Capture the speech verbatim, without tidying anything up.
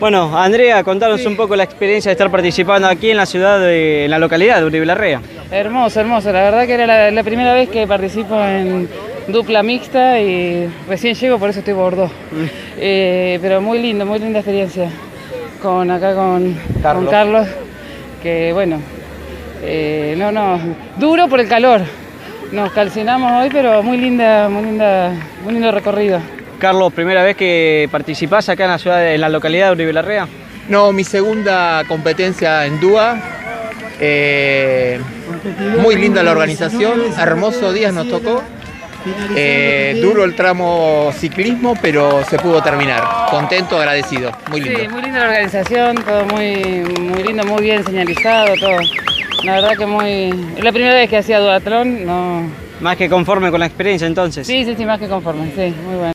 Bueno, Andrea, contanos sí. un poco la experiencia de estar participando aquí en la ciudad, de, en la localidad de Uribe Larrea. Hermoso, hermoso. La verdad que era la, la primera vez que participo en dupla mixta y recién llego, por eso estoy bordo. Mm. Eh, pero muy lindo, muy linda experiencia con acá con Carlos, con Carlos que bueno, eh, no, no, duro por el calor. Nos calcinamos hoy, pero muy linda, muy linda, muy lindo recorrido. Carlos, ¿primera vez que participás acá en la ciudad, en la localidad de Uribe Larrea? No, mi segunda competencia en D U A. Eh, muy linda la organización, hermoso día nos tocó. Eh, duro el tramo ciclismo, pero se pudo terminar. Contento, agradecido, muy lindo. Sí, muy linda la organización, todo muy, muy lindo, muy bien señalizado, todo. La verdad que muy... Es la primera vez que hacía duatlón, no... Más que conforme con la experiencia entonces. Sí, sí, sí, más que conforme, sí, muy bueno.